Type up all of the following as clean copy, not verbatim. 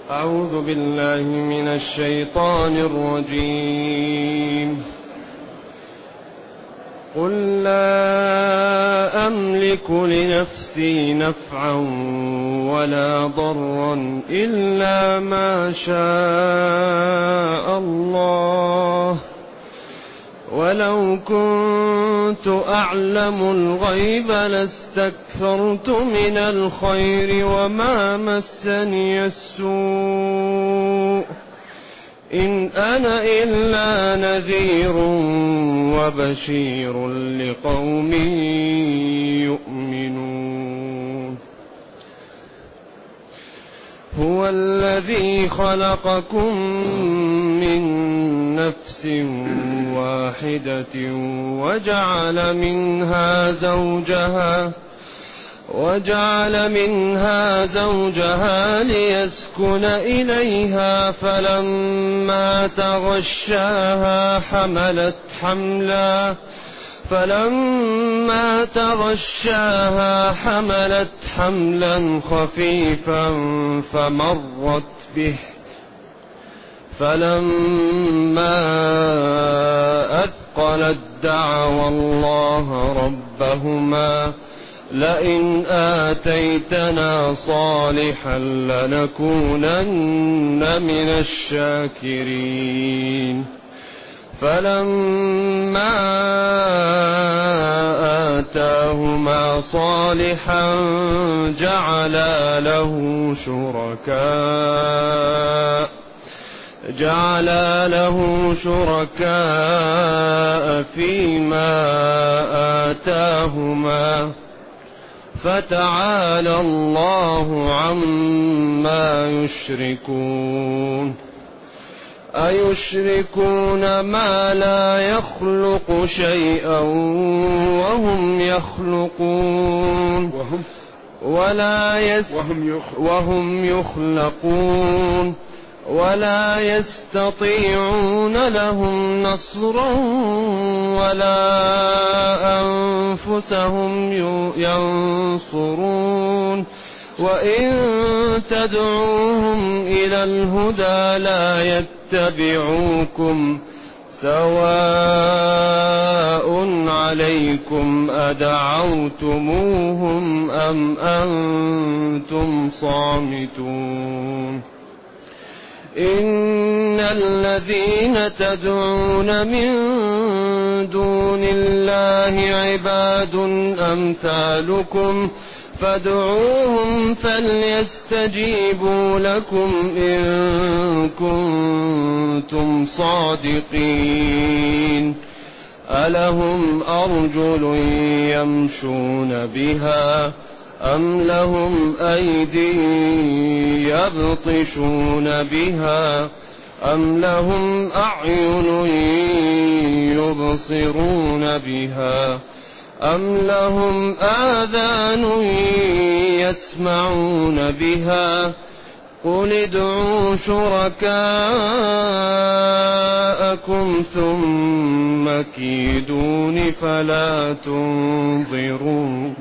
أعوذ بالله من الشيطان الرجيم. قل لا أملك لنفسي نفعا ولا ضرا إلا ما شاء الله، ولو كنت أعلم الغيب لاستكثرت من الخير وما مسني السوء، إن أنا إلا نذير وبشير لقوم يؤمنون. هو الذي خلقكم من نفس واحدة وجعل منها زوجها ليسكن إليها، فلما تغشاها حملت حملا خفيفا فمرت به، فلما أثقلت دعوا الله ربهما لئن آتيتنا صالحا لنكونن من الشاكرين. فلما آتاهما صالحا جعلا له شركاء فيما آتاهما، فتعالى الله عما يشركون. أيشركون ما لا يخلق شيئا وهم يخلقون وهم يخلقون ولا يستطيعون لهم نصرا ولا أنفسهم ينصرون، وإن تدعوهم إلى الهدى لا يتبعوكم، سواء عليكم أدعوتموهم أم أنتم صامتون. إن الذين تدعون من دون الله عباد أمثالكم فادعوهم فليستجيبوا لكم إن كنتم صادقين. ألهم أرجل يمشون بها أم لهم أيدي يبطشون بها أم لهم أعين يبصرون بها أم لهم آذان يسمعون بها؟ قل ادعوا شركاءكم ثم كيدون فلا تنظرون.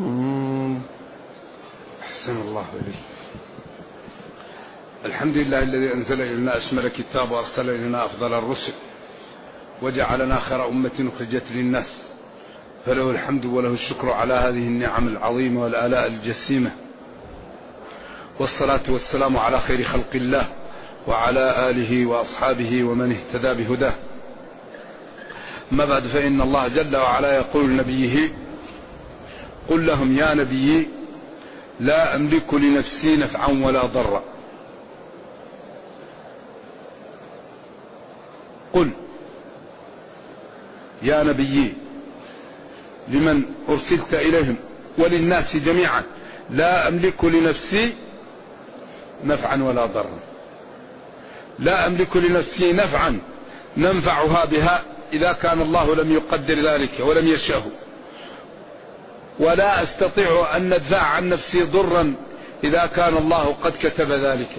أحسن الله إليك. الحمد لله الذي أنزل إلينا أشمل الكتاب وأرسل إلينا أفضل الرسل وجعلنا خير أمة أخرجت للناس، فله الحمد وله الشكر على هذه النعم العظيمة والآلاء الجسيمة، والصلاة والسلام على خير خلق الله وعلى آله وأصحابه ومن اهتدى بهداه. ما بعد، فإن الله جل وعلا يقول لنبيه: قل لهم يا نبي لا أملك لنفسي نفعا ولا ضرا. قل يا نبي لمن أرسلت إليهم وللناس جميعا: لا أملك لنفسي نفعا ولا ضرا. لا أملك لنفسي نفعا ننفعها بها إذا كان الله لم يقدر ذلك ولم يشأه، ولا أستطيع أن ندفع عن نفسي ضرا إذا كان الله قد كتب ذلك.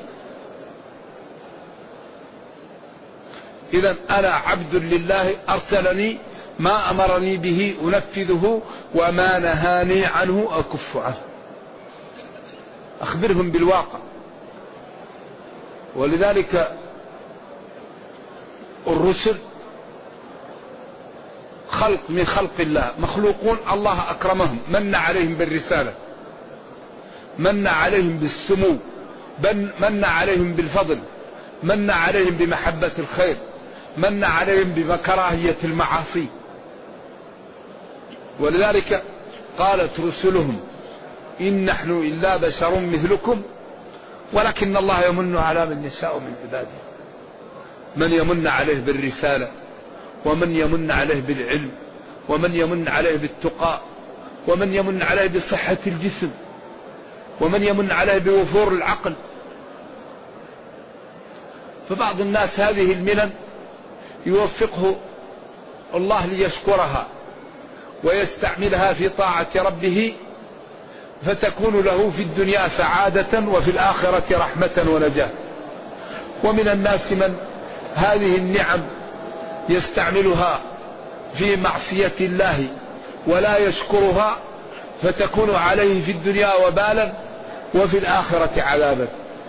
إذن أنا عبد لله أرسلني، ما أمرني به أنفذه وما نهاني عنه أكف عنه. أخبرهم بالواقع. ولذلك الرسل خلق من خلق الله، مخلوقون الله أكرمهم، من عليهم بالرسالة، من عليهم بالسمو، من عليهم بالفضل، من عليهم بمحبة الخير، من عليهم بكراهية المعاصي. ولذلك قالت رسلهم إن نحن إلا بشر مثلكم ولكن الله يمن على من يشاء من عباده، من يمن عليه بالرسالة، ومن يمن عليه بالعلم، ومن يمن عليه بالتقى، ومن يمن عليه بصحة الجسم، ومن يمن عليه بوفور العقل. فبعض الناس هذه المنن يوفقه الله ليشكرها ويستعملها في طاعة ربه، فتكون له في الدنيا سعادة وفي الآخرة رحمة ونجاة. ومن الناس من هذه النعم يستعملها في معصية الله ولا يشكرها، فتكون عليه في الدنيا وبالا وفي الآخرة عذابا.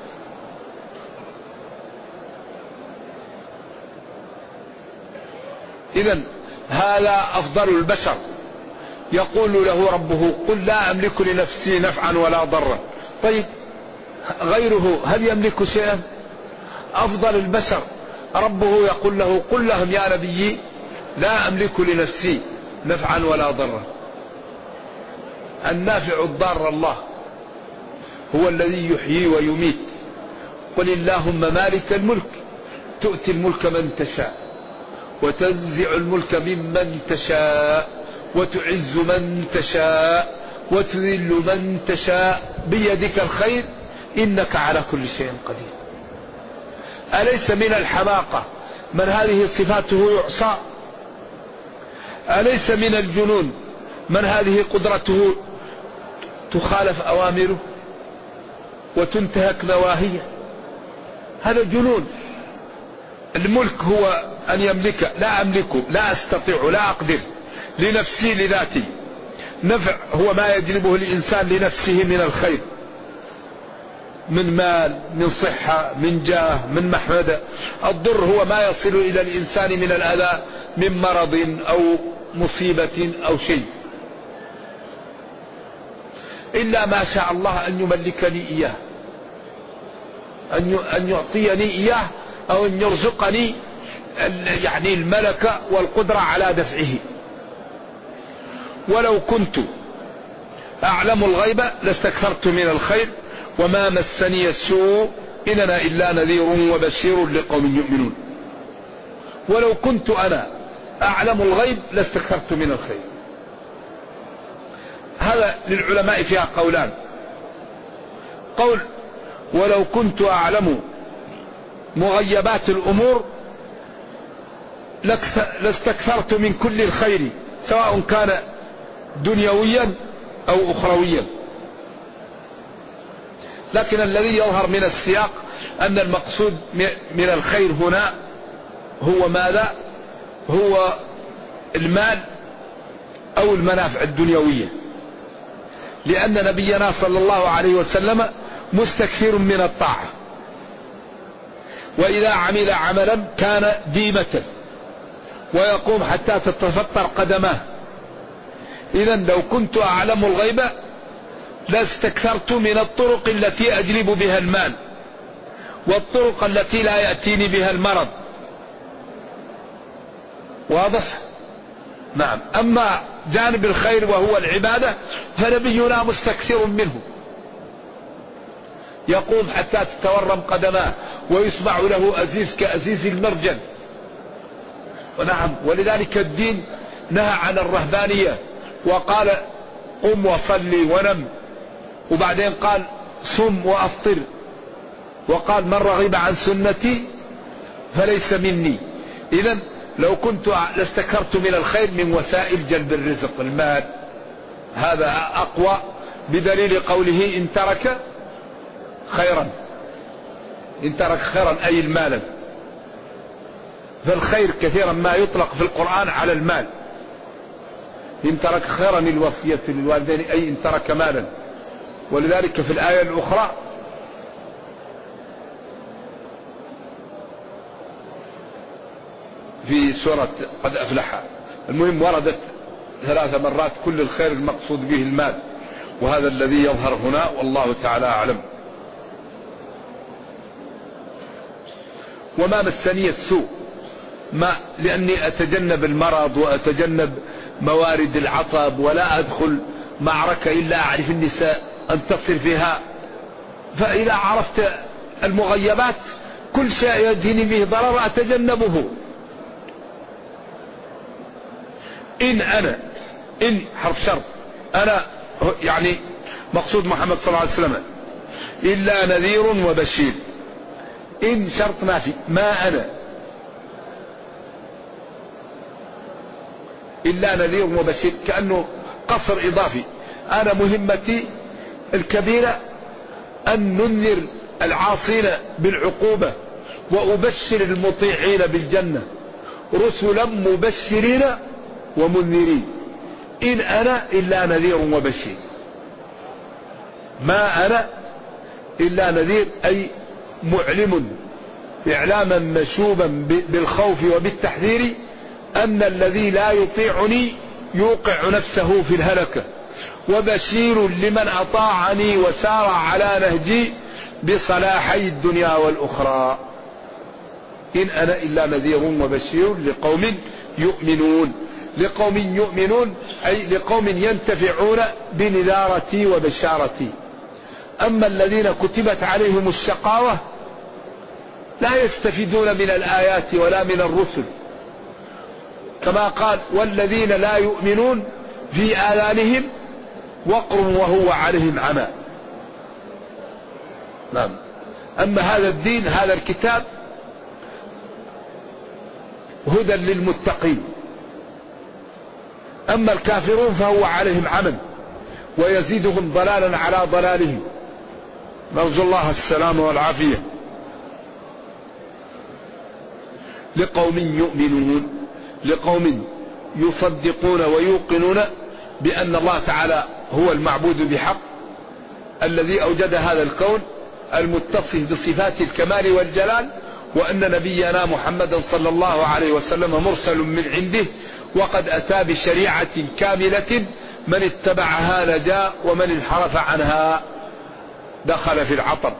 إذن هذا أفضل البشر، يقول له ربه قل لا أملك لنفسي نفعا ولا ضرا. طيب غيره هل يملك شيئا؟ أفضل البشر ربه يقول له قل لهم يا نبي لا أملك لنفسي نفعا ولا ضرا. النافع الضار الله، هو الذي يحيي ويميت. قل اللهم مالك الملك تؤتي الملك من تشاء وتنزع الملك ممن تشاء وتعز من تشاء وتذل من تشاء بيدك الخير إنك على كل شيء قدير. أليس من الحماقة من هذه صفاته يعصى؟ أليس من الجنون من هذه قدرته تخالف أوامره وتنتهك نواهيه؟ هذا جنون. الملك هو أن يملك، لا أملكه، لا أستطيع، لا أقدر لنفسي لذاتي. نفع هو ما يجلبه الإنسان لنفسه من الخير، من مال، من صحة، من جاه، من محمدة. الضر هو ما يصل إلى الإنسان من الأذى من مرض أو مصيبة أو شيء، إلا ما شاء الله أن يملكني إياه، أن يعطيني إياه، أو أن يرزقني يعني الملكة والقدرة على دفعه. ولو كنت أعلم الغيب لاستكثرت من الخير وما مسني السوء إن أنا إلا نذير وبشير لقوم يؤمنون. ولو كنت أنا أعلم الغيب لاستكثرت من الخير. هذا للعلماء فيها قولان. قول ولو كنت أعلم مغيبات الأمور لاستكثرت من كل الخير سواء كان دنيويا أو أخرويا. لكن الذي يظهر من السياق أن المقصود من الخير هنا هو ماذا؟ هو المال أو المنافع الدنيوية، لأن نبينا صلى الله عليه وسلم مستكثر من الطاعة، وإذا عمل عملا كان ديمة ويقوم حتى تتفطر قدماه. إذن لو كنت أعلم الغيب لاستكثرت من الطرق التي أجلب بها المال والطرق التي لا يأتيني بها المرض. واضح؟ نعم. أما جانب الخير وهو العبادة فنبينا مستكثر منه، يقوم حتى تتورم قدماه ويسمع له أزيز كأزيز المرجل. ونعم، ولذلك الدين نهى عن الرهبانية وقال قم وصلي ونم، وبعدين قال صم وأفطر، وقال من رغب عن سنتي فليس مني. إذن لو كنت لاستكثرت من الخير من وسائل جلب الرزق، المال، هذا أقوى بدليل قوله إن ترك خيرا، إن ترك خيرا أي المال. فالخير كثيرا ما يطلق في القرآن على المال. إن ترك خيرا الوصية للوالدين أي إن ترك مالا. ولذلك في الآية الأخرى في سورة قد أفلح. المهم وردت 3 مرات كل الخير المقصود به المال، وهذا الذي يظهر هنا والله تعالى أعلم. وما مسني السوء، ما لأني أتجنب المرض وأتجنب موارد العطب، ولا أدخل معركة إلا أعرف النساء أنتصر فيها. فإذا عرفت المغيبات كل شيء يدهني به ضرر أتجنبه. إن حرف شرط، أنا يعني مقصود محمد صلى الله عليه وسلم إلا نذير وبشير. إن شرط نافي، ما أنا إلا نذير وبشير، كأنه قصر إضافي. أنا مهمتي الكبيرة أن ننذر العاصين بالعقوبة وأبشر المطيعين بالجنة، رسلا مبشرين ومنذرين. إن أنا إلا نذير وبشير، ما أنا إلا نذير، أي معلم إعلاما مشوبا بالخوف وبالتحذير أن الذي لا يطيعني يوقع نفسه في الهلكة، وبشير لمن أطاعني وسار على نهجي بصلاحي الدنيا والأخرى. إن أنا إلا نذير وبشير لقوم يؤمنون. لقوم يؤمنون أي لقوم ينتفعون بنذارتي وبشارتي. أما الذين كتبت عليهم الشقاوة لا يستفيدون من الآيات ولا من الرسل، كما قال والذين لا يؤمنون في آذانهم وقر وهو عليهم عمى. نعم. أما هذا الدين، هذا الكتاب هدى للمتقين، أما الكافرون فهو عليهم عمى ويزيدهم ضلالا على ضلالهم. نرجو الله السلام والعافية. لقوم يؤمنون، لقوم يصدقون ويوقنون بأن الله تعالى هو المعبود بحق، الذي أوجد هذا الكون المتصف بصفات الكمال والجلال، وأن نبينا محمدا صلى الله عليه وسلم مرسل من عنده، وقد أتى بشريعة كاملة من اتبعها نجا ومن انحرف عنها دخل في العطب.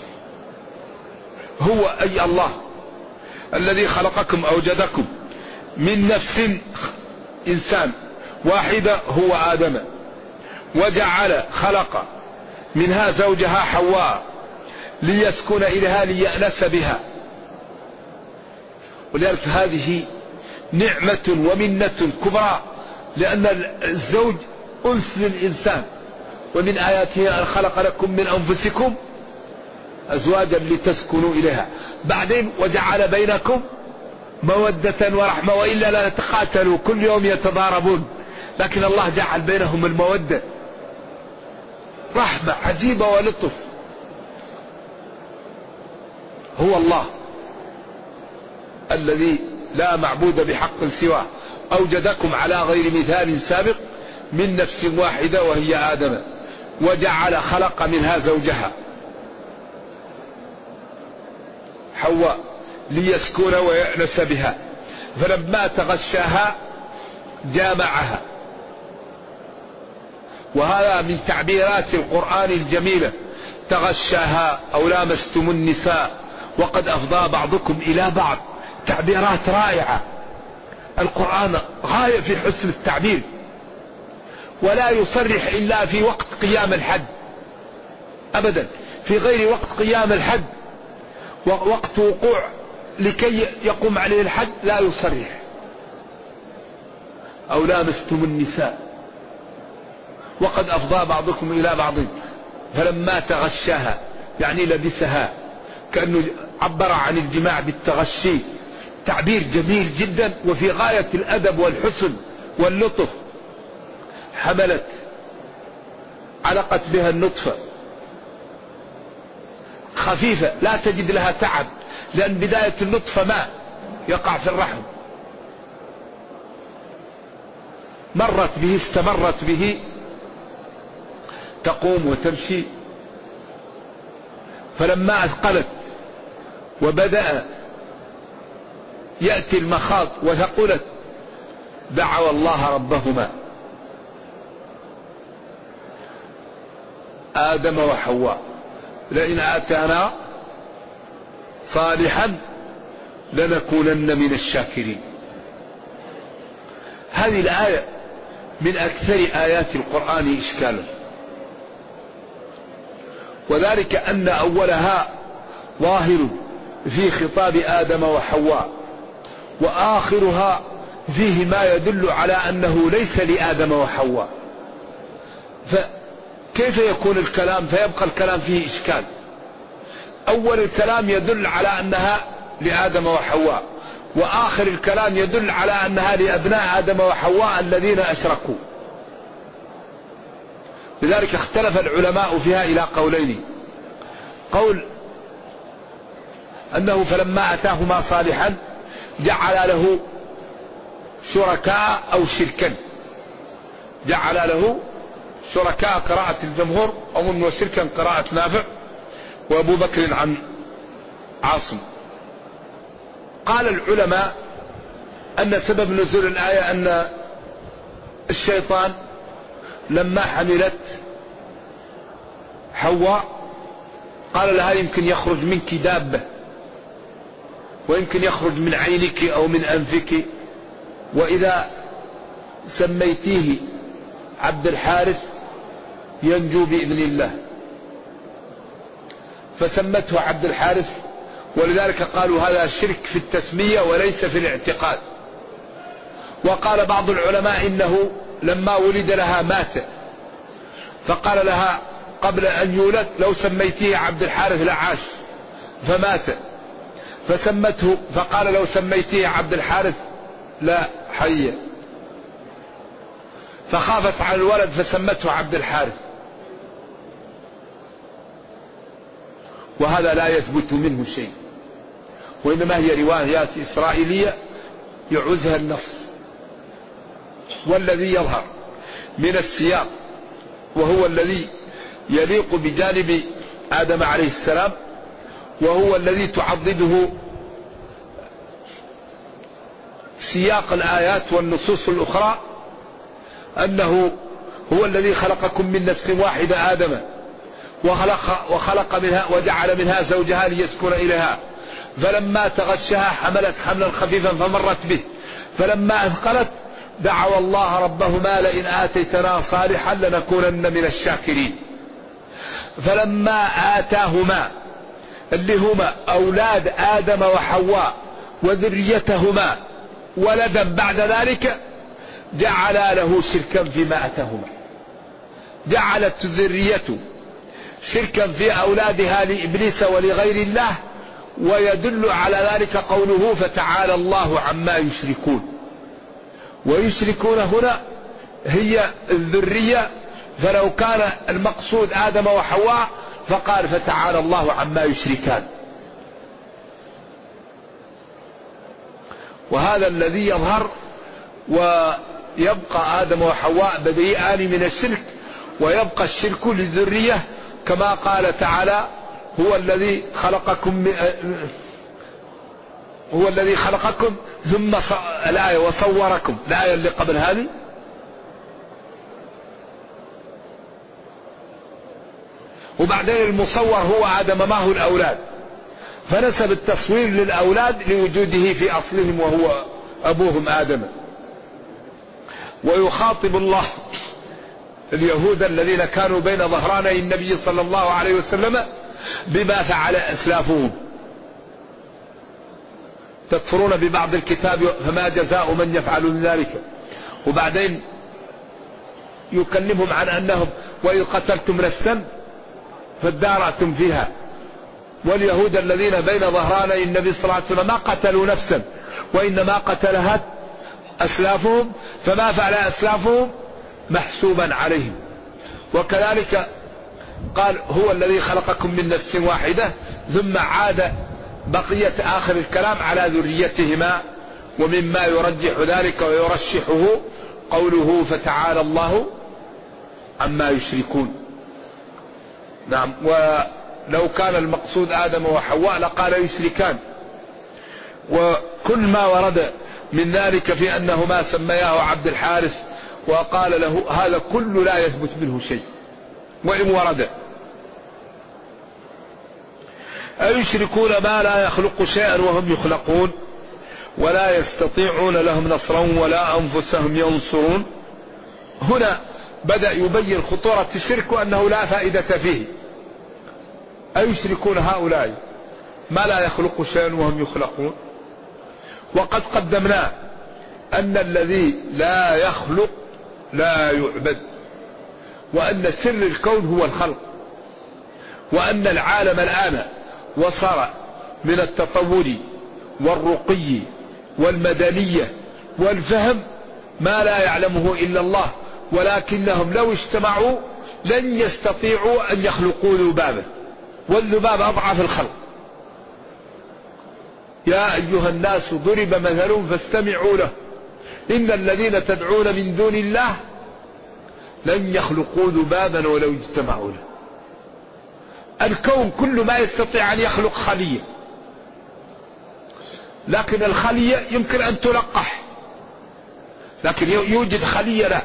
هو أي الله الذي خلقكم أوجدكم من نفس إنسان واحدة هو آدم، وجعل خلق منها زوجها حواء ليسكن إليها ليأنس بها. ولذلك هذه نعمة ومنة كبرى، لأن الزوج أنس للإنسان. ومن آياته أن خلق لكم من أنفسكم أزواجا لتسكنوا إليها، بعدين وجعل بينكم مودة ورحمة، وإلا لا تقاتلوا كل يوم يتضاربون، لكن الله جعل بينهم المودة، رحمة عجيبة ولطف. هو الله الذي لا معبود بحق سواه، أوجدكم على غير مثال سابق من نفس واحدة وهي آدم، وجعل خلق منها زوجها حواء ليسكن ويأنس بها، فلما تغشاها جامعها. وهذا من تعبيرات القرآن الجميلة، تغشاها أو لامستم النساء وقد أفضى بعضكم إلى بعض. تعبيرات رائعة، القرآن غاية في حسن التعبير، ولا يصرح إلا في وقت قيام الحد أبدا، في غير وقت قيام الحد وقت وقوع لكي يقوم عليه الحد لا يصرح. أو لامستم النساء وقد أفضى بعضكم إلى بعض فلما تغشاها يعني لبسها، كأنه عبر عن الجماع بالتغشي. تعبير جميل جدا وفي غاية الأدب والحسن واللطف. حملت علقت بها النطفة خفيفة لا تجد لها تعب، لأن بداية النطفة ماء يقع في الرحم، مرت به استمرت به تقوم وتمشي. فلما أثقلت وبدأ يأتي المخاض وثقلت دعوا الله ربهما آدم وحواء لئن آتانا صالحا لنكونن من الشاكرين. هذه الآية من أكثر آيات القرآن إشكالا، وذلك أن أولها ظاهر في خطاب آدم وحواء، وآخرها فيه ما يدل على أنه ليس لآدم وحواء، فكيف يكون الكلام فيبقى الكلام فيه إشكال؟ أول الكلام يدل على أنها لآدم وحواء، وآخر الكلام يدل على أنها لأبناء آدم وحواء الذين أشركوا. لذلك اختلف العلماء فيها إلى قولين: قول أنه فلما أتاهما صالحا جعل له شركاء أو شركا، جعل له شركاء قراءة الجمهور أظن، وشركا قراءة نافع وأبو بكر عن عاصم. قال العلماء أن سبب نزول الآية أن الشيطان لما حملت حواء قال لها يمكن يخرج منك دابة، ويمكن يخرج من عينك أو من أنفك، وإذا سميتيه عبد الحارث ينجو بإذن الله، فسمته عبد الحارث. ولذلك قالوا هذا شرك في التسمية وليس في الاعتقاد. وقال بعض العلماء إنه لما ولد لها مات، فقال لها قبل أن يولد لو سميتيه عبد الحارث لعاش، فمات، فسمته، فقال لو سميتيه عبد الحارث لا حي، فخافت على الولد فسمته عبد الحارث. وهذا لا يثبت منه شيء، وإنما هي روايات إسرائيلية يعوزها النص. والذي يظهر من السياق وهو الذي يليق بجانب آدم عليه السلام، وهو الذي تعضده سياق الآيات والنصوص الأخرى، أنه هو الذي خلقكم من نفس واحدة آدم وخلق منها وجعل منها زوجها ليسكن إليها، فلما تغشها حملت حملا خفيفا فمرت به، فلما أثقلت دعوا الله ربهما لئن آتيتنا صالحا لنكونن من الشاكرين. فلما آتاهما اللي هما أولاد آدم وحواء وذريتهما ولدا بعد ذلك جعل له شركا فيما أتاهما، جعلت ذريته شركا في أولادها لإبليس ولغير الله. ويدل على ذلك قوله فتعالى الله عما يشركون، ويشركون هنا هي الذرية، فلو كان المقصود آدم وحواء فقال فتعالى الله عما يشركان. وهذا الذي يظهر، ويبقى آدم وحواء بديئان من الشرك، ويبقى الشرك للذرية كما قال تعالى هو الذي خلقكم ثم الآية وصوركم، الآية اللي قبل هذه وبعدين المصور هو آدم معه الأولاد، فنسب التصوير للأولاد لوجوده في أصلهم وهو أبوهم آدم. ويخاطب الله اليهود الذين كانوا بين ظهراني النبي صلى الله عليه وسلم بما فعل أسلافهم: تكفرون ببعض الكتاب فما جزاء من يفعل ذلك. وبعدين يكلمهم عن أنهم وإذ قتلتم نفسا فادارأتم فيها، واليهود الذين بين ظهراني النبي صلى الله عليه وسلم ما قتلوا نفسا وإنما قتلها أسلافهم، فما فعل أسلافهم محسوبا عليهم. وكذلك قال هو الذي خلقكم من نفس واحدة، ثم عاد بقية آخر الكلام على ذريتهما. ومما يرجح ذلك ويرشحه قوله فتعالى الله عما يشركون. نعم، ولو كان المقصود آدم وحواء لقال يشركان، وكل ما ورد من ذلك في أنه ما سمياه عبد الحارث وقال له هذا كل لا يثبت منه شيء وإن ورد. أيشركون ما لا يخلق شيئا وهم يخلقون ولا يستطيعون لهم نصرا ولا أنفسهم ينصرون. هنا بدأ يبين خطورة الشرك وأنه لا فائدة فيه. أيشركون هؤلاء ما لا يخلق شيئا وهم يخلقون، وقد قدمنا أن الذي لا يخلق لا يعبد، وأن سر الكون هو الخلق، وأن العالم الآن وصل من التطور والرقي والمدنية والفهم ما لا يعلمه إلا الله، ولكنهم لو اجتمعوا لن يستطيعوا أن يخلقوا ذبابا، والذباب أضعف الخلق. يا أيها الناس ضرب مثل فاستمعوا له إن الذين تدعون من دون الله لن يخلقوا ذبابا ولو اجتمعوا له. الكون كل ما يستطيع أن يخلق خلية، لكن الخلية يمكن أن تلقح، لكن يوجد خلية لا.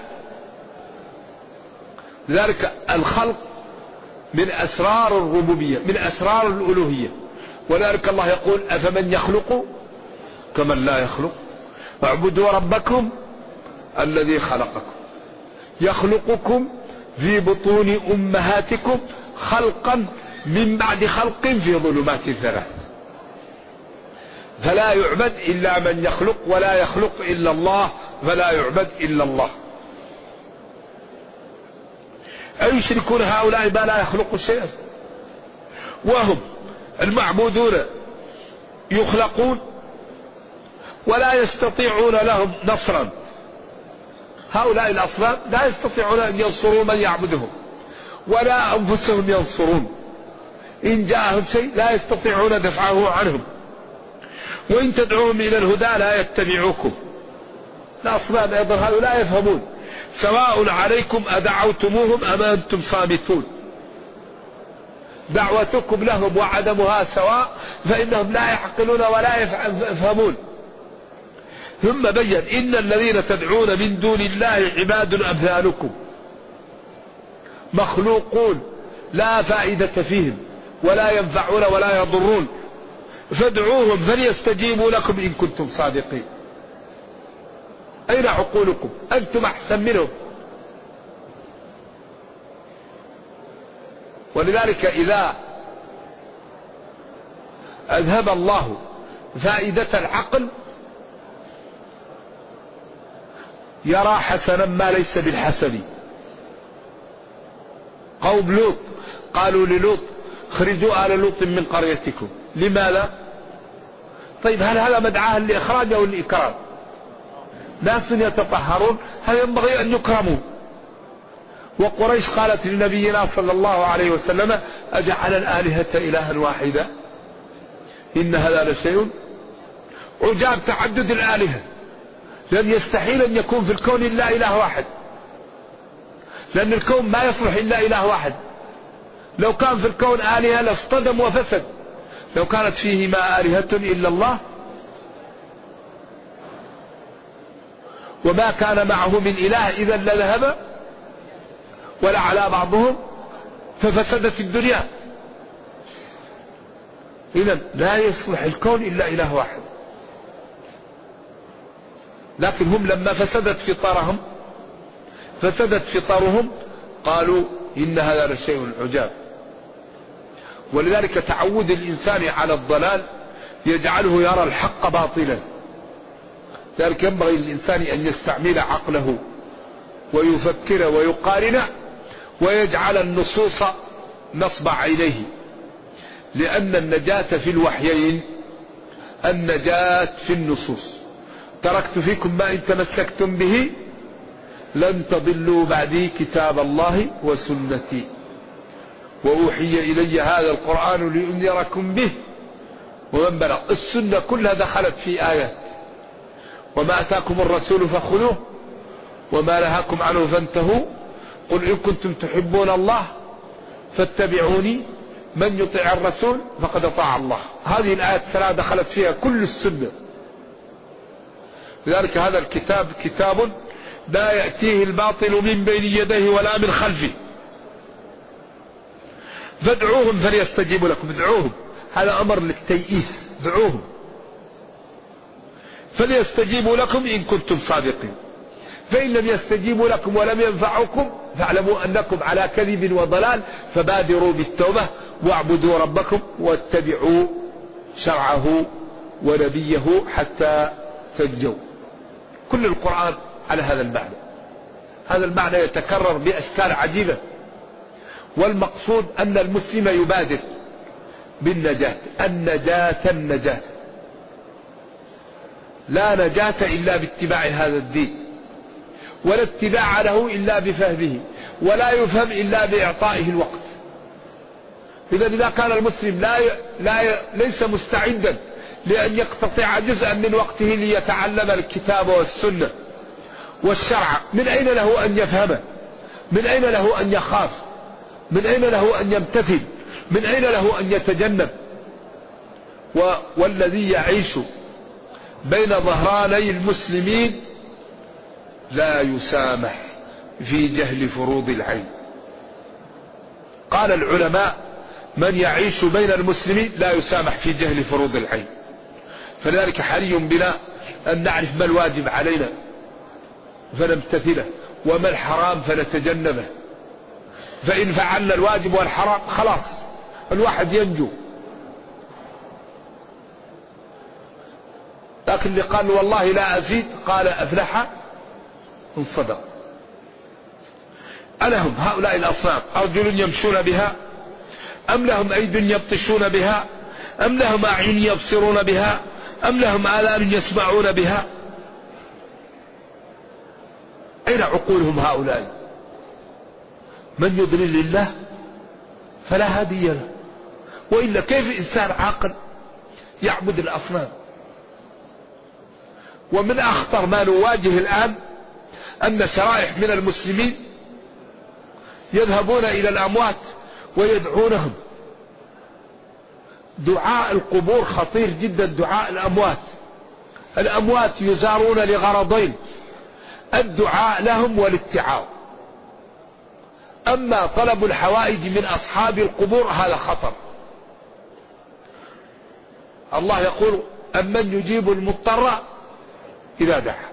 لذلك الخلق من أسرار الربوبية، من أسرار الألوهية. ولذلك الله يقول أفمن يخلق كمن لا يخلق اعبدوا ربكم الذي خلقكم يخلقكم في بطون أمهاتكم خلقا من بعد خلق في ظلمات ثلاث. فلا يعبد إلا من يخلق ولا يخلق إلا الله فلا يعبد إلا الله. أيشركون هؤلاء ما لا يخلق شيئا وهم المعبودون يخلقون ولا يستطيعون لهم نصرا. هؤلاء الأصنام لا يستطيعون أن ينصروا من يعبدهم ولا أنفسهم ينصرون. إن جاءهم شيء لا يستطيعون دفعه عنهم، وإن تدعوهم إلى الهدى لا يتبعوكم. الأصنام أيضا هؤلاء لا يفهمون. سواء عليكم أدعوتموهم أم أنتم صامتون. دعوتكم لهم وعدمها سواء، فإنهم لا يعقلون ولا يفهمون. ثم بين إن الذين تدعون من دون الله عباد أمثالكم مخلوقون لا فائدة فيهم ولا ينفعون ولا يضرون، فادعوهم فليستجيبوا لكم إن كنتم صادقين. أين عقولكم؟ أنتم أحسن منهم. ولذلك إذا أذهب الله فائدة العقل يرى حسنا ما ليس بالحسن. قوم لوط قالوا للوط اخرجوا آل لوط من قريتكم. لماذا؟ طيب هل هذا مدعاه لإخراج أو لإكرام؟ ناس يتطهرون هل ينبغي أن يكرموا. وقريش قالت لنبينا صلى الله عليه وسلم أجعل الآلهة إلها واحدا إن هذا لشيء عجاب. تعدد الآلهة، لأن يستحيل أن يكون في الكون إلا إله واحد، لأن الكون ما يصلح إلا إله واحد. لو كان في الكون آلهة لاصطدم وفسد. لو كانت فيهما آلهة إلا الله وما كان معه من إله إذا لذهب ولعلى بعضهم ففسدت الدنيا. إذن لا يصلح الكون إلا إله واحد. لكن هم لما فسدت فطرهم قالوا إن هذا لشيء عجاب. ولذلك تعود الإنسان على الضلال يجعله يرى الحق باطلا. ذلك ينبغي للإنسان أن يستعمل عقله ويفكر ويقارن ويجعل النصوص نصب عينيه، لأن النجاة في الوحيين النجاة في النصوص. تركت فيكم ما إن تمسكتم به لن تضلوا بعدي كتاب الله وسنتي وأوحي إلي هذا القرآن لأنذركم به ومن بلغ. السنة كلها دخلت في آيات وما أتاكم الرسول فخذوه وما نهاكم عنه فانتهوا قل إن كنتم تحبون الله فاتبعوني من يطيع الرسول فقد أطاع الله. هذه الآية الثلاثة دخلت فيها كل السنة. لذلك هذا الكتاب كتاب لا يأتيه الباطل من بين يديه ولا من خلفه. فادعوهم فليستجيبوا لكم. ادعوهم، هذا أمر للتيئيس. ادعوهم فليستجيبوا لكم إن كنتم صادقين. فإن لم يستجيبوا لكم ولم ينفعوكم فاعلموا أنكم على كذب وضلال، فبادروا بالتوبة واعبدوا ربكم واتبعوا شرعه ونبيه حتى تنجوا. كل القرآن على هذا المعنى. هذا المعنى يتكرر بأشكال عجيبة، والمقصود أن المسلم يبادر بالنجاة. النجاة لا نجاة إلا باتباع هذا الدين، ولا اتباع له إلا بفهمه، ولا يفهم إلا بإعطائه الوقت. إذا كان المسلم ليس مستعدا لأن يقتطع جزءا من وقته ليتعلم الكتاب والسنة والشرع، من أين له أن يفهمه؟ من أين له أن يخاف؟ من أين له أن يمتثل؟ من أين له أن يتجنب؟ والذي يعيش بين ظهراني المسلمين لا يسامح في جهل فروض العين. قال العلماء: من يعيش بين المسلمين لا يسامح في جهل فروض العين. فلذلك حري بنا أن نعرف ما الواجب علينا فنمتثله، وما الحرام فنتجنبه. فإن فعلنا الواجب والحرام خلاص الواحد ينجو. لكن اللي قال والله لا أزيد قال أفلح إن صدق. ألهم هؤلاء الأصنام أرجل يمشون بها، أم لهم أيد يبطشون بها، أم لهم أعين يبصرون بها، أم لهم آذان يسمعون بها؟ أين عقولهم هؤلاء؟ من يضلل الله فلا هادي له. وإلا كيف إنسان عاقل يعبد الأصنام؟ ومن أخطر ما نواجه الآن أن شرائح من المسلمين يذهبون إلى الأموات ويدعونهم. دعاء القبور خطير جدا. دعاء الأموات يزارون لغرضين: الدعاء لهم والاتعاظ. أما طلب الحوائج من أصحاب القبور هذا خطر. الله يقول: أمن يجيب المضطر إذا دعا.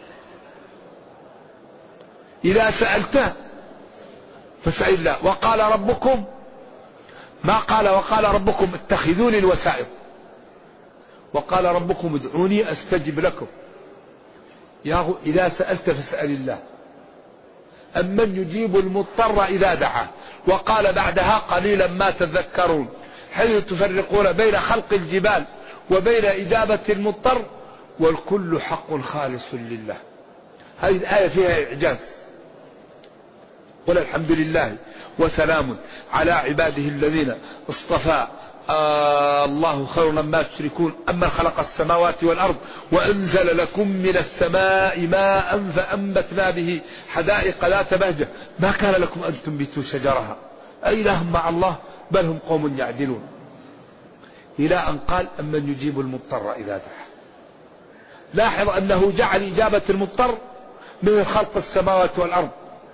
إذا سألته فاسأل الله. وقال ربكم ما قال وقال ربكم اتخذوني الوسائل، وقال ربكم ادعوني أستجب لكم. إذا سألت فاسأل الله. أمن يجيب المضطر إذا دعا. وقال بعدها: قليلا ما تذكرون، حيث تفرقون بين خلق الجبال وبين إجابة المضطر، والكل حق خالص لله. هذه الآية فيها إعجاز. قل الحمد لله وسلام على عباده الذين اصطفى الله خير مما تشركون أمن خلق السماوات والأرض وأنزل لكم من السماء ماء فأنبتنا به حدائق ذات بهجة ما كان لكم أن تنبتوا شجرها أإله مع الله بل هم قوم يعدلون، إلى أن قال: أمن يجيب المضطر إذا دعا. لاحظ أنه جعل إجابة المضطر من خلق السماوات والأرض.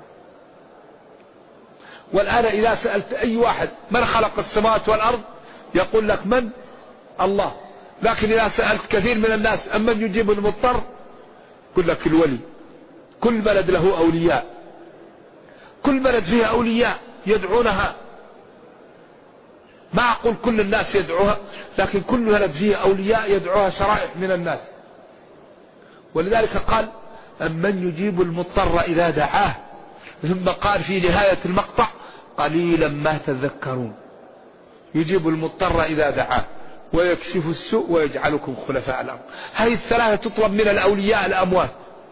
والآن إذا سألت أي واحد من خلق السماوات والأرض يقول لك: من؟ الله. لكن إذا سألت كثير من الناس أمن يجيب المضطر يقول لك الولي. كل بلد له أولياء، كل بلد فيها أولياء يدعونها. ما أقول كل الناس يدعوها، لكن كل بلد فيها أولياء يدعوها شرائح من الناس. ولذلك قال: أمن يجيب المضطر إذا دعاه. ثم قال في نهاية المقطع: قليلا ما تذكرون. يجيب المضطر إذا دعاه ويكشف السوء ويجعلكم خلفاء الأرض. هذه الثلاثة تطلب من الأولياء الأموات: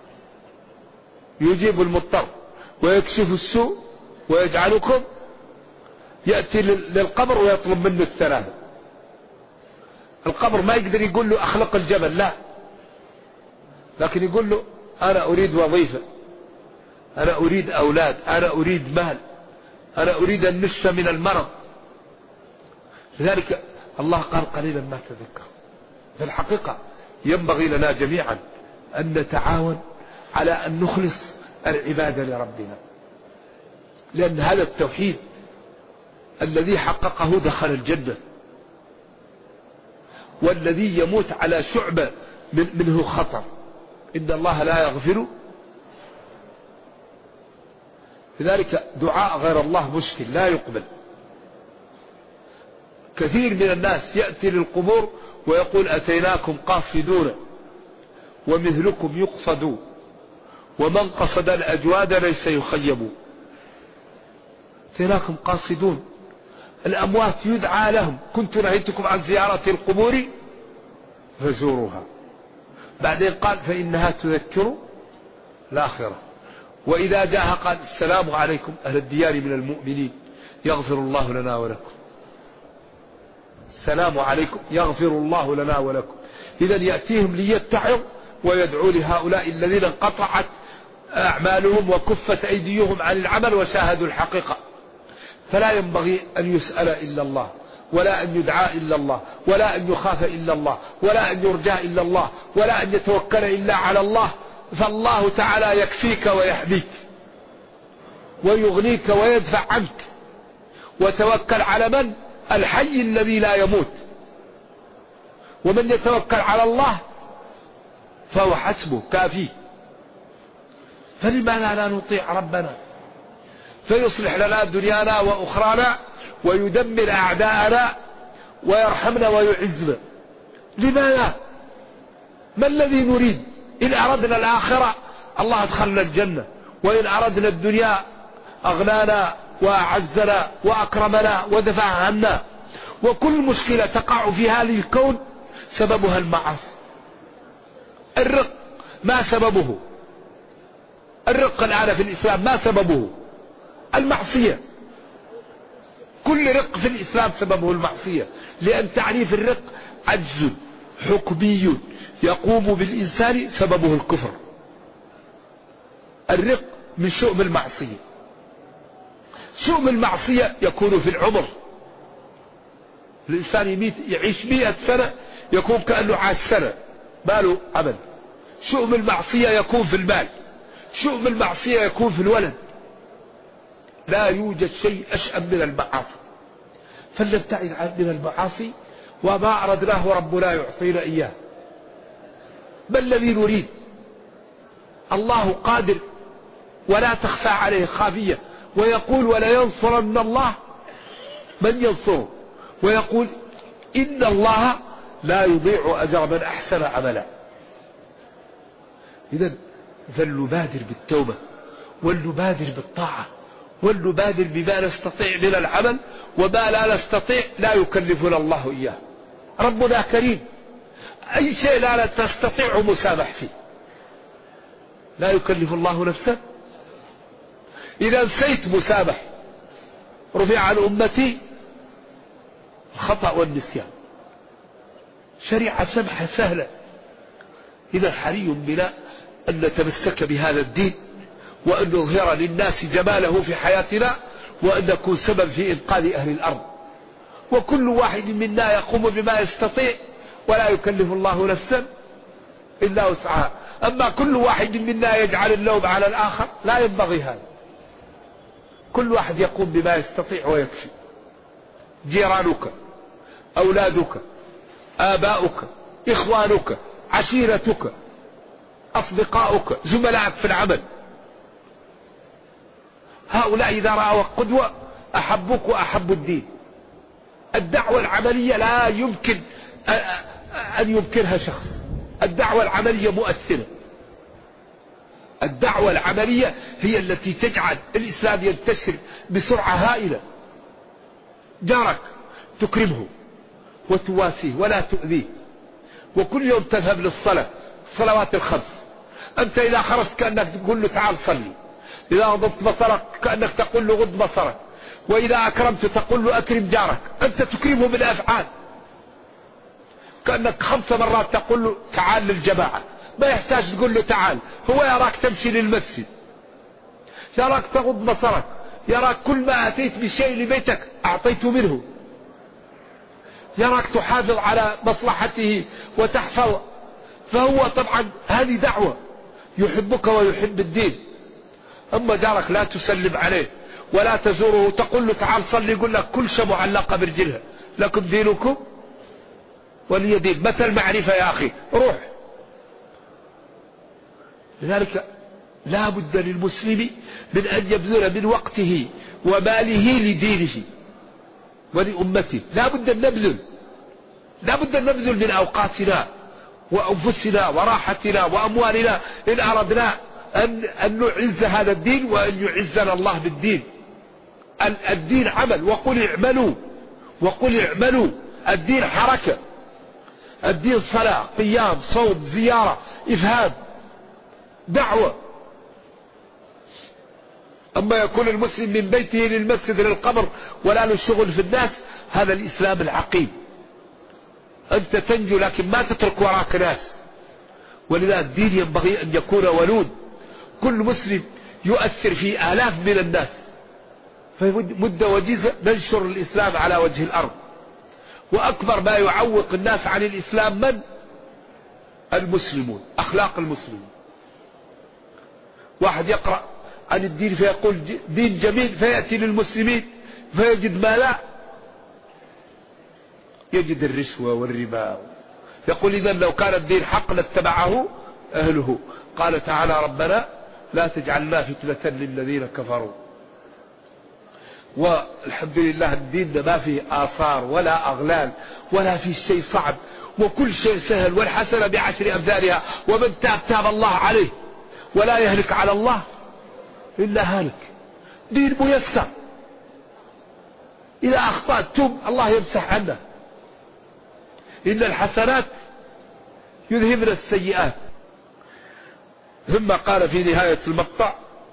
يجيب المضطر ويكشف السوء ويجعلكم. يأتي للقبر ويطلب منه الثلاثة. القبر ما يقدر يقول له أخلق الجبل، لا، لكن يقول له: أنا أريد وظيفة، أنا أريد أولاد، أنا أريد مال، أنا أريد النشفة من المرض. لذلك الله قال قليلا ما تذكر. في الحقيقة ينبغي لنا جميعا أن نتعاون على أن نخلص العبادة لربنا، لأن هذا التوحيد الذي حققه دخل الجنة، والذي يموت على شعبة منه خطر. إن الله لا يغفر. لذلك دعاء غير الله مشكل لا يقبل. كثير من الناس يأتي للقبور ويقول أتيناكم قاصدون ومثلكم يقصد، ومن قصد الأجواد ليس يخيب. أتيناكم قاصدون، الأموات يدعى لهم، كنت نهيتكم عن زيارة القبور فزوروها. بعدين قال فإنها تذكر الآخرة. وإذا جاءها قال السلام عليكم أهل الديار من المؤمنين يغفر الله لنا ولكم. السلام عليكم يغفر الله لنا ولكم. إذا يأتيهم ليتعظ ويدعو لهؤلاء الذين انقطعت أعمالهم وكفت أيديهم عن العمل وشاهدوا الحقيقة. فلا ينبغي أن يسأل إلا الله، ولا أن يدعى إلا الله، ولا أن يخاف إلا الله، ولا أن يرجى إلا الله، ولا أن يتوكل إلا على الله. فالله تعالى يكفيك ويحميك ويغنيك ويدفع عنك. وتوكل على من؟ الحي الذي لا يموت. ومن يتوكل على الله فهو حسبه كافيه. فلماذا لا نطيع ربنا فيصلح لنا دنيانا وأخرانا ويدمر أعداءنا ويرحمنا ويعزنا؟ لماذا؟ ما الذي نريد؟ إن أردنا الآخرة الله أدخلنا الجنة، وإن أردنا الدنيا أغنانا وأعزنا وأكرمنا ودفع عنا. وكل مشكلة تقع في هذه الكون سببها المعاصي. الرق ما سببه؟ الرق الآن في الإسلام ما سببه؟ المعصية. كل رق في الإسلام سببه المعصية، لأن تعريف الرق عجز حكمي يقوم بالإنسان سببه الكفر. الرق من شؤم المعصية. شؤم المعصية يكون في العمر. الإنسان يعيش 100 سنة يكون كأنه عاش سنة ما له عمل. شؤم المعصية يكون في المال. شؤم المعصية يكون في الولد. لا يوجد شيء أشأم من المعاصي. فلنبتعد من المعاصي، وما أردناه ربنا يعطينا إياه. ما الذي نريد؟ الله قادر ولا تخفى عليه خافية، ويقول ولا ينصرن الله من ينصره، ويقول إن الله لا يضيع أجر من أحسن عملا. إذن فلنبادر بالتوبة، ولنبادر بالطاعة، ولنبادر بما نستطيع من العمل، وما لا نستطيع لا يكلفنا الله إياه. ربنا كريم، أي شيء لا تستطيع مسامح فيه، لا يكلف الله نفسا. إذا نسيت مسامح، رفع عن أمتي الخطأ والنسيان. شريعة سمحة سهلة. إذا حري بنا أن نتمسك بهذا الدين، وأن نظهر للناس جماله في حياتنا، وأن نكون سبب في إنقاذ أهل الأرض. وكل واحد منا يقوم بما يستطيع، ولا يكلف الله نفسا إلا وسعها. أما كل واحد منا يجعل اللوم على الآخر لا ينبغي هذا. كل واحد يقوم بما يستطيع ويكفي. جيرانك، أولادك، آباؤك، إخوانك، عشيرتك، أصدقاؤك، زملائك في العمل، هؤلاء إذا رأوا قدوة أحبوك وأحبوا الدين. الدعوة العملية لا يمكن أن يمكنها شخص. الدعوة العملية مؤثرة. الدعوة العملية هي التي تجعل الإسلام ينتشر بسرعة هائلة. جارك تكرمه وتواسيه ولا تؤذيه، وكل يوم تذهب للصلاة، الصلوات الخمس. أنت إذا خرجت كأنك تقول له تعال صلي، إذا غضبت بصرك كأنك تقول له غض بصرك، وإذا أكرمت تقول له أكرم جارك. أنت تكرمه بالأفعال، كأنك 5 مرات تقول له تعال للجماعة، ما يحتاج تقول له تعال. هو يراك تمشي للمسجد، يراك تغض بصرك، يراك كل ما أتيت بشيء لبيتك أعطيته منه. يراك تحافظ على مصلحته وتحفظ، فهو طبعا هذه دعوة، يحبك ويحب الدين. أما جارك لا تسلم عليه ولا تزوره، تقول له تعال صلي، يقول لك كل شيء معلقة برجلها، لكم دينكم ولي دين. متى المعرفة يا أخي؟ روح. لذلك لا بد للمسلم من أن يبذل من وقته وماله لدينه ولأمته. لا بد أن نبذل من أوقاتنا وأنفسنا وراحتنا وأموالنا إن أردنا أن نعز هذا الدين وأن يعزنا الله بالدين. الدين عمل، وقل اعملوا. الدين حركة، الدين صلاة، قيام، صوم، زيارة، إفهام، دعوة. أما يكون المسلم من بيته للمسجد للقبر ولا للشغل في الناس، هذا الإسلام العقيم. أنت تنجو لكن ما تترك وراك ناس. ولذا الدين ينبغي أن يكون ولود، كل مسلم يؤثر في آلاف من الناس، فمدة وجيزة ننشر الإسلام على وجه الأرض. وأكبر ما يعوق الناس عن الإسلام من؟ المسلمون، أخلاق المسلمين. واحد يقرأ عن الدين فيقول دين جميل، فيأتي للمسلمين فيجد ما لا، يجد الرشوة والربا. يقول إذن لو كان الدين حق لاتبعه أهله. قال تعالى ربنا لا تجعلنا فتنة للذين كفروا. والحمد لله الدين ما فيه آثار ولا أغلال ولا فيه شيء صعب، وكل شيء سهل، والحسنة بعشر أمثالها، ومن تاب الله عليه، ولا يهلك على الله إلا هالك. دين ميسر، إذا أخطأت تب الله يمسح عنه. إن الحسنات يذهبن السيئات. ثم قال في نهاية المقطع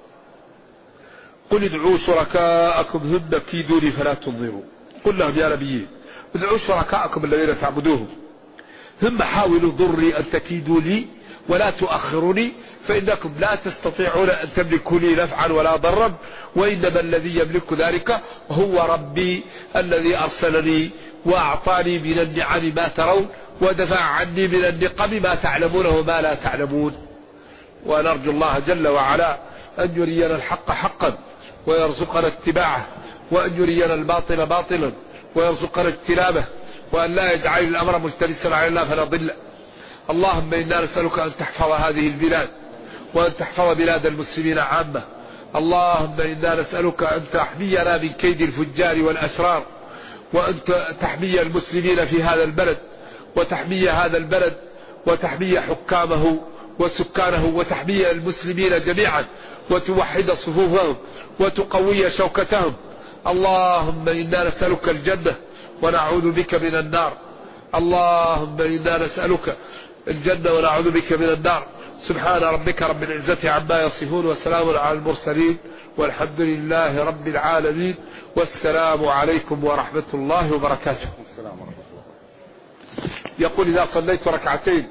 قل ادعوا شركاءكم ثم كيدوني فلا تنظروا. قل لهم يا نبي ادعوا شركاءكم الذين تعبدوهم ثم حاولوا ضري أن تكيدوا لي ولا تؤخروني، فإنكم لا تستطيعون أن تملكوا لي نفعا ولا ضرا، وإنما الذي يملك ذلك هو ربي الذي أرسلني وأعطاني من النعم ما ترون، ودفع عني من النقم ما تعلمون وما لا تعلمون. ونرجو الله جل وعلا أن يرينا الحق حقا ويرزقنا اتباعه، وأن يرينا الباطل باطلا ويرزقنا اجتنابه، وأن لا يجعل الأمر مجتبسا علينا فنضل. اللهم إنا نسألك أن تحفظ هذه البلاد وأن تحفظ بلاد المسلمين عامة. اللهم إنا نسألك أن تحمينا من كيد الفجار والأشرار، وأن تحمي المسلمين في هذا البلد، وتحمي هذا البلد، وتحمي حكامه وسكانه، وتحمي المسلمين جميعا، وتوحد صفوفهم وتقوي شوكتهم. اللهم إنا نسألك الجنة ونعوذ بك من النار. اللهم إنا نسألك الجنة ونعوذ بك من النار. سبحان ربك رب العزة عما يصفون، وسلام على المرسلين، والحمد لله رب العالمين، والسلام عليكم ورحمة الله وبركاته. السلام ورحمة الله. يقول إذا صليت ركعتين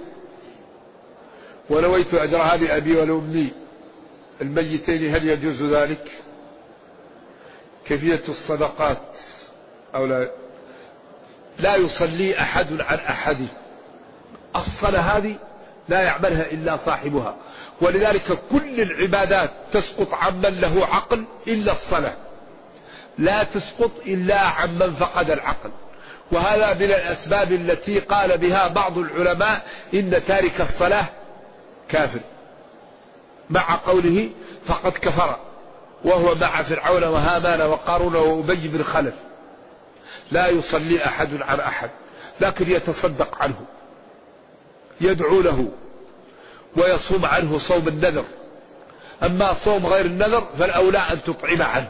ونويت أجرها لأبي ولأمي الميتين هل يجوز ذلك؟ كيفية الصدقات أو لا يصلي أحد عن أحد. الصلاة هذه لا يعملها إلا صاحبها، ولذلك كل العبادات تسقط عمن له عقل إلا الصلاة، لا تسقط إلا عمن فقد العقل. وهذا من الأسباب التي قال بها بعض العلماء إن تارك الصلاة كافر، مع قوله فقد كفر، وهو مع فرعون وهامان وقارون وأبي بن خلف. لا يصلي أحد عن أحد، لكن يتصدق عنه، يدعو له، ويصوم عنه صوم النذر. أما صوم غير النذر فالأولى أن تطعم عنه.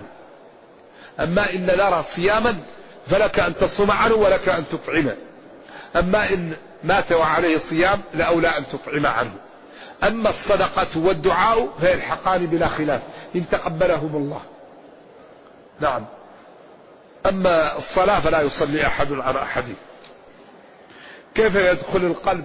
أما إن نرى صياما فلك أن تصوم عنه ولك أن تطعمه. أما إن مات وعليه صيام لأولى أن تطعم عنه. أما الصدقة والدعاء فيلحقان بلا خلاف إن تقبلهم الله. نعم. أما الصلاة فلا يصلي أحد عن أحد. كيف يدخل القلب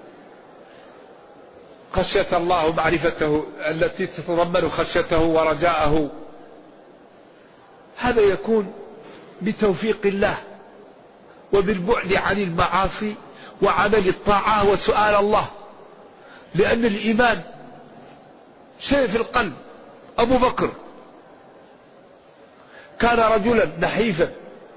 خشية الله ومعرفته التي تتضمن خشيته ورجاءه؟ هذا يكون بتوفيق الله وبالبعد عن المعاصي وعمل الطاعة وسؤال الله، لأن الإيمان شيء في القلب. أبو بكر كان رجلا نحيفا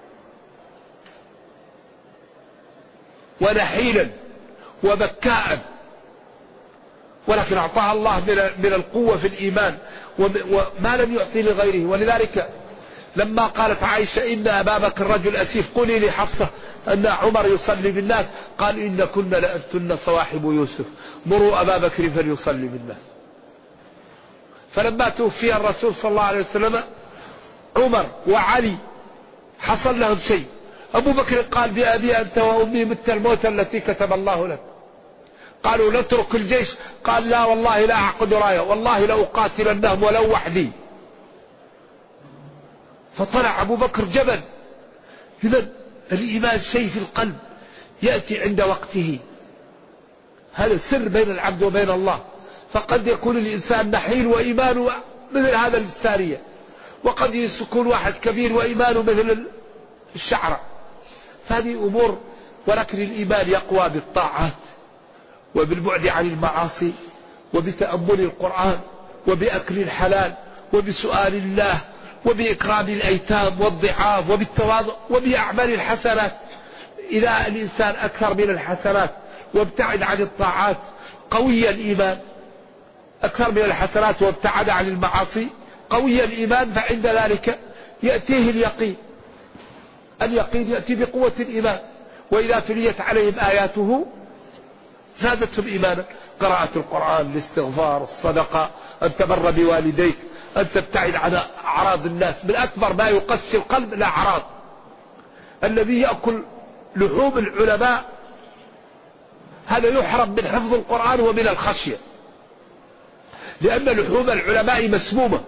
ونحيلا وبكاء، ولكن أعطاه الله من القوة في الإيمان وما لم يعطي لغيره. ولذلك لما قالت عائشة إن أبا بكر رجل أسيف، قولي لحفصة أن عمر يصلي بالناس، قال إن كنا لأنتن صواحب يوسف، مروا أبا بكر فليصلي بالناس. فلما توفي الرسول صلى الله عليه وسلم عمر وعلي حصل لهم شيء. أبو بكر قال بأبي أنت وأمي مت الموت التي كتب الله لك. قالوا نترك الجيش، قال لا والله لا أعقد راية، والله لأقاتلنهم ولو وحدي. فطلع أبو بكر جبل. إذن الإيمان شيء في القلب يأتي عند وقته، هذا السر بين العبد وبين الله. فقد يكون الإنسان نحيل وإيمانه مثل هذا السارية، وقد يكون واحد كبير وإيمانه مثل الشعرة. فهذه أمور، ولكن الإيمان يقوى بالطاعات وبالبعد عن المعاصي وبتأمل القرآن وبأكل الحلال وبسؤال الله وبإكرام الأيتام والضعاف وبالتواضع وبأعمال الحسنات. إذا الإنسان أكثر من الحسنات وابتعد عن الطاعات قوي الإيمان، أكثر من الحسنات وابتعد عن المعاصي قوي الإيمان، فعند ذلك يأتيه اليقين. اليقين يأتي بقوة الإيمان. وإذا تليت عليهم آياته زادتهم إيمانا. قراءة القرآن، الاستغفار، الصدقة، أن تبر بوالديك، أن تبتعد عن أعراض الناس. من أكبر ما يقسي القلب الأعراض. الذي يأكل لحوم العلماء هذا يحرم من حفظ القرآن ومن الخشية، لأن لحوم العلماء مسمومة.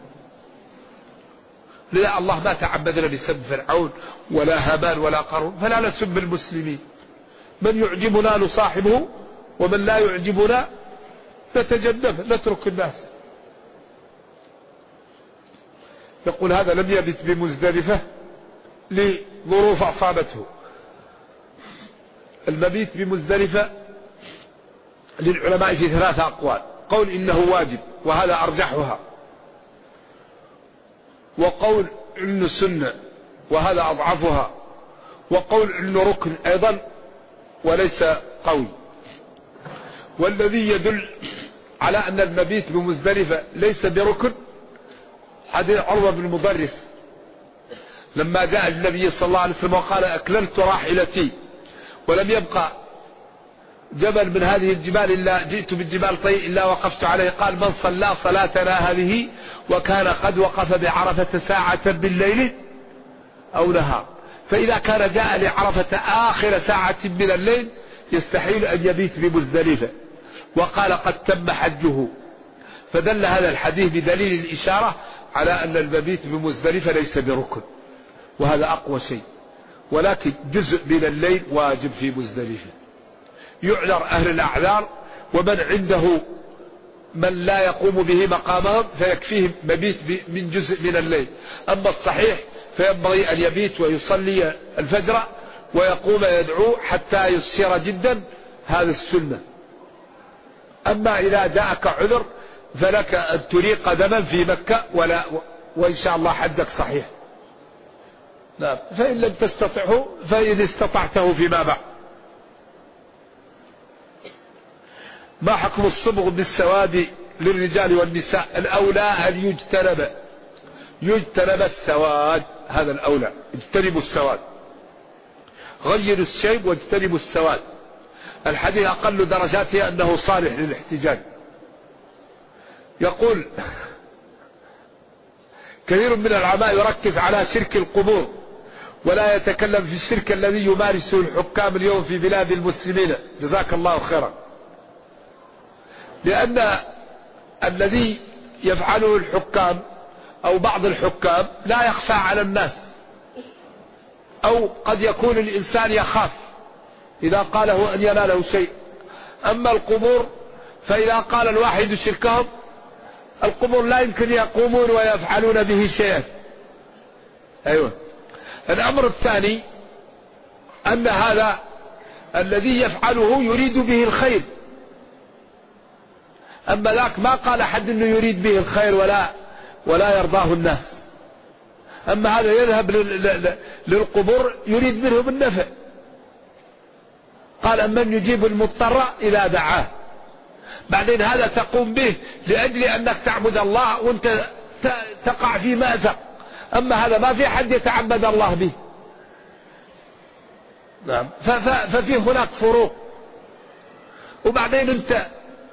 لا، الله ما تعبدنا بسب فرعون ولا هامان ولا قارون، فلا نسب المسلمين. من يعجبنا نصاحبه ومن لا يعجبنا نتجنبه، نترك الناس. يقول هذا لم يبت بمزدلفة لظروف أصابته. المبيت بمزدلفة للعلماء في 3 أقوال: قول إنه واجب وهذا أرجحها، وقول إنه سنة وهذا أضعفها، وقول إنه ركن أيضا وليس قوي. والذي يدل على أن المبيت بمزدلفة ليس بركن حديث عروة بن مضرس لما جاء النبي صلى الله عليه وسلم وقال أكللت راحلتي ولم يبقى جبل من هذه الجبال إلا جئت بالجبال طيء إلا وقفت عليه. قال من صلى صلاتنا هذه وكان قد وقف بعرفة ساعة بالليل أو نهار، فإذا كان جاء لعرفة آخر ساعة من الليل يستحيل أن يبيت بمزدلفة. وقال قد تم حجه. فدل هذا الحديث بدليل الإشارة على أن المبيت بمزدلفة ليس بركن، وهذا أقوى شيء. ولكن جزء من الليل واجب في مزدلفة. يعذر أهل الأعذار، ومن عنده من لا يقوم به مقامهم فيكفيه مبيت من جزء من الليل. أما الصحيح فينبغي أن يبيت ويصلي الفجر ويقوم يدعو حتى يسير جدا، هذا السنة. أما إذا جاءك عذر فلك أن تريق دما في مكة وإن شاء الله حجك صحيح. نعم. فإن لم تستطعه فإن استطعته فيما بعد. ما حكم الصبغ بالسواد للرجال والنساء؟ الأولى أن يجتنب السواد، هذا الأولى. اجتنبوا السواد، غيروا الشيب واجتنبوا السواد. الحديث أقل درجاته أنه صالح للاحتجاج. يقول كثير من العلماء يركز على شرك القبور ولا يتكلم في الشرك الذي يمارسه الحكام اليوم في بلاد المسلمين، جزاك الله خيرا. لأن الذي يفعله الحكام أو بعض الحكام لا يخفى على الناس، أو قد يكون الإنسان يخاف إذا قاله أن يناله شيء. أما القبور فإذا قال الواحد شركهم، القبور لا يمكن يقومون ويفعلون به شيئا. أيوة. الأمر الثاني أن هذا الذي يفعله يريد به الخير، أما ذاك ما قال أحد أنه يريد به الخير ولا يرضاه الناس. أما هذا يذهب للقبور يريد منهم النفع. قال أمن يجيب المضطر إذا دعاه. بعدين هذا تقوم به لأجل أنك تعبد الله وانت تقع في مأزق. أما هذا ما في حد يتعبد الله به. نعم. ففي هناك فروق. وبعدين انت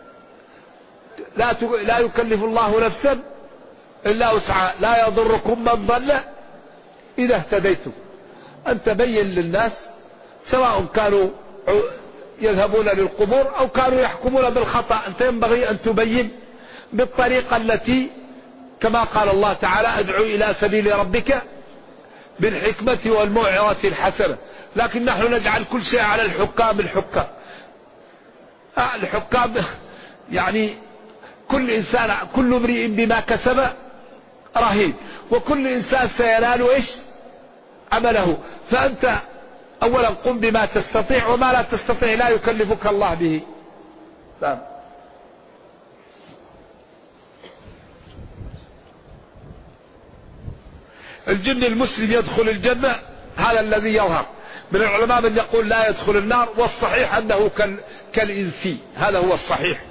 لا يكلف الله نفسا إلا وسعها، لا يضركم من ضل إذا اهتديتم. أن تبين للناس سواء كانوا يذهبون للقبور أو كانوا يحكمون بالخطأ، أنت ينبغي أن تبين بالطريقة التي كما قال الله تعالى ادعو إلى سبيل ربك بالحكمة والموعظة الحسنة. لكن نحن نجعل كل شيء على الحكام. الحكام يعني كل إنسان كل امرئ بما كسب رهين، وكل إنسان سينال إيش عمله. فأنت أولا قم بما تستطيع، وما لا تستطيع لا يكلفك الله به. نعم. الجن المسلم يدخل الجنة، هذا الذي يظهر. من العلماء من يقول لا يدخل النار، والصحيح أنه كالإنسي، هذا هو الصحيح.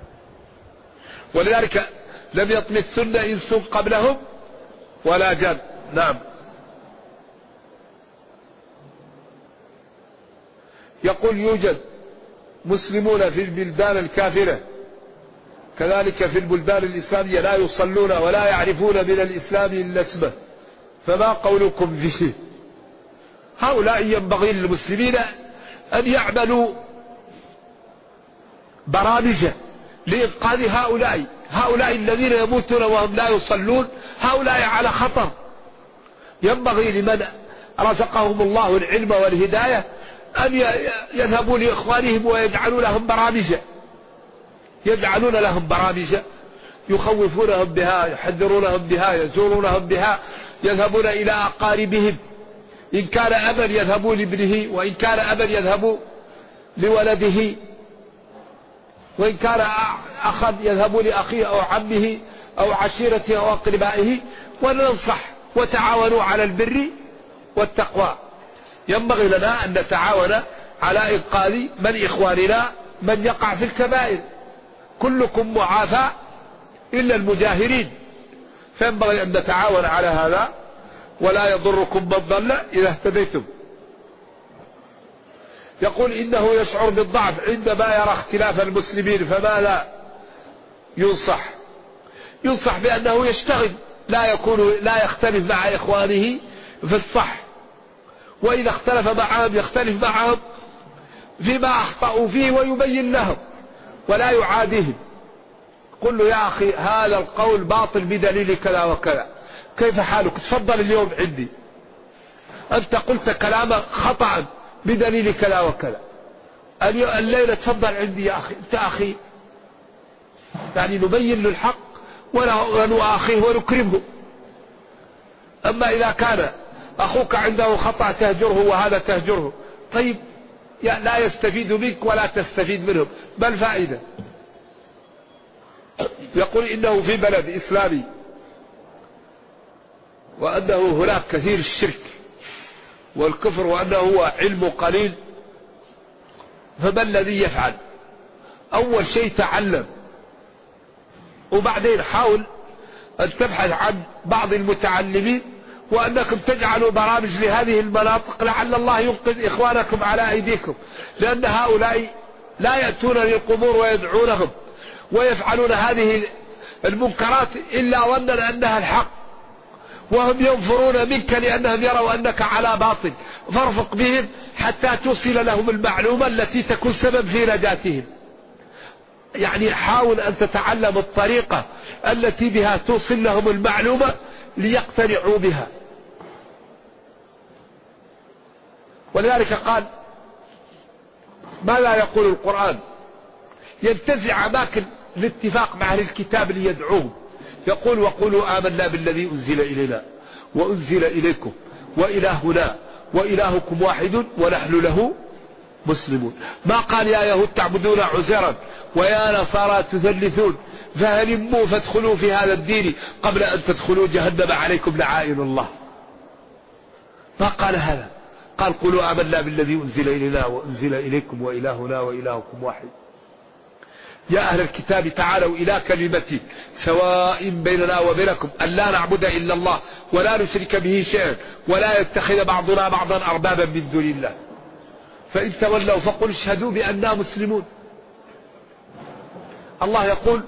ولذلك لم يطمثن إنس قبلهم ولا جن. نعم. يقول يوجد مسلمون في البلدان الكافرة كذلك في البلدان الإسلامية لا يصلون ولا يعرفون من الإسلام إلا اسمه، فما قولكم فيه؟ هؤلاء ينبغي للمسلمين أن يعملوا برامج لإنقاذ هؤلاء الذين يموتون وهم لا يصلون. هؤلاء على خطر. ينبغي لمن رزقهم الله العلم والهداية أن يذهبوا لإخوانهم ويجعلون لهم برامج يخوفونهم بها، يحذرونهم بها، يزورونهم بها، يذهبون إلى أقاربهم. إن كان أبا يذهبوا لابنه، وإن كان أبا يذهبوا لولده، وإن كان أخا يذهبوا لأخيه أو عمه أو عشيرته أو أقربائه. وننصح وتعاونوا على البر والتقوى. ينبغي لنا أن نتعاون على إنقاذ من إخواننا من يقع في الكبائر. كلكم معافى إلا المجاهرين، فينبغي أن نتعاون على هذا. ولا يضركم من ضل إذا اهتديتم. يقول إنه يشعر بالضعف عندما يرى اختلاف المسلمين، فماذا ينصح؟ ينصح بأنه يشتغل، لا يختلف مع إخوانه في الصح، وإذا اختلف معهم يختلف معهم فيما أخطأوا فيه ويبين لهم ولا يعاديهم. قل له يا أخي هذا القول باطل بدليل كذا وكذا، كيف حالك؟ تفضل اليوم عندي، أنت قلت كلاما خطأ بدليل كذا وكذا، الليلة تفضل عندي يا أخي، أنت أخي. يعني نبين له الحق ونؤاخيه ونكرمه. أما إذا كان أخوك عنده خطأ تهجره وهذا تهجره، طيب لا يستفيد منك ولا تستفيد منهم، بل فائدة. يقول إنه في بلد إسلامي وأنه هناك كثير الشرك والكفر وأنه هو علم قليل، فما الذي يفعل؟ أول شيء تعلم، وبعدين حاول أن تبحث عن بعض المتعلمين وأنكم تجعلوا برامج لهذه المناطق لعل الله ينقذ إخوانكم على أيديكم. لأن هؤلاء لا يأتون للقبور ويدعونهم ويفعلون هذه المنكرات إلا ظنا أنها الحق، وهم ينفرون منك لأنهم يروا أنك على باطل. فارفق بهم حتى توصل لهم المعلومة التي تكون سبب في نجاتهم. يعني حاول أن تتعلم الطريقة التي بها توصل لهم المعلومة ليقتنعوا بها. ولذلك قال ماذا يقول القرآن؟ ينتزع أماكن الاتفاق مع أهل الكتاب ليدعوهم. يقول وقولوا آمنا بالذي أنزل إلينا وأنزل إليكم وإلهنا وإلهكم واحد ونحن له مسلمون. ما قال يا يهود تعبدون عزيرا ويا نصارى تثلثون فهلموا فادخلوا في هذا الدين قبل أن تدخلوا جهنم عليكم لعائن الله. ما قال هذا، قال قولوا آمنا بالذي أنزل إلينا وأنزل إليكم وإلهنا وإلهكم واحد. يا أهل الكتاب تعالوا إلى كلمة سواء بيننا وبينكم أن لا نعبد إلا الله ولا نشرك به شيئا ولا يتخذ بعضنا بعضا أربابا من دون الله فإن تولوا فقل اشهدوا بأننا مسلمون. الله يقول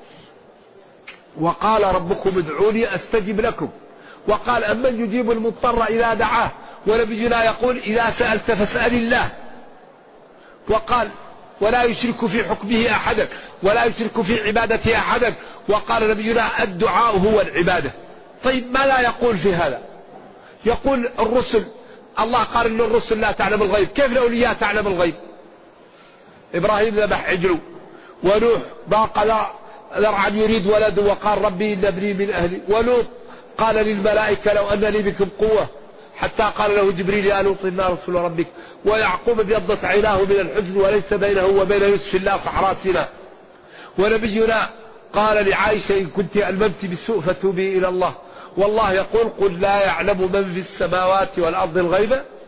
وقال ربكم ادعوني أستجب لكم، وقال أمن يجيب المضطر إذا دعاه، ونبينا يقول إذا سألت فاسأل الله، وقال ولا يشرك في حكمه أحدا ولا يشرك في عبادته أحدا، وقال نبينا الدعاء هو العبادة. طيب ما لا يقول في هذا؟ يقول الرسل، الله قال إن الرسل لا تعلم الغيب، كيف الأولياء تعلم الغيب؟ إبراهيم ذبح عجله، ونوح ضاق ذرعا يريد ولد وقال ربي إن ابني من أهلي، ولوط قال للملائكة لو أن لي بكم قوة حتى قال له جبريل يا لوط إنا رسول ربك، ويعقوب ابيضت عيناه من الحزن وليس بينه وبين يوسف الله صحراء سيناء. ونبينا قال لعائشة إن كنت ألممت بالسوء فتوبي إلى الله، والله يقول قل لا يعلم من في السماوات والأرض الغيب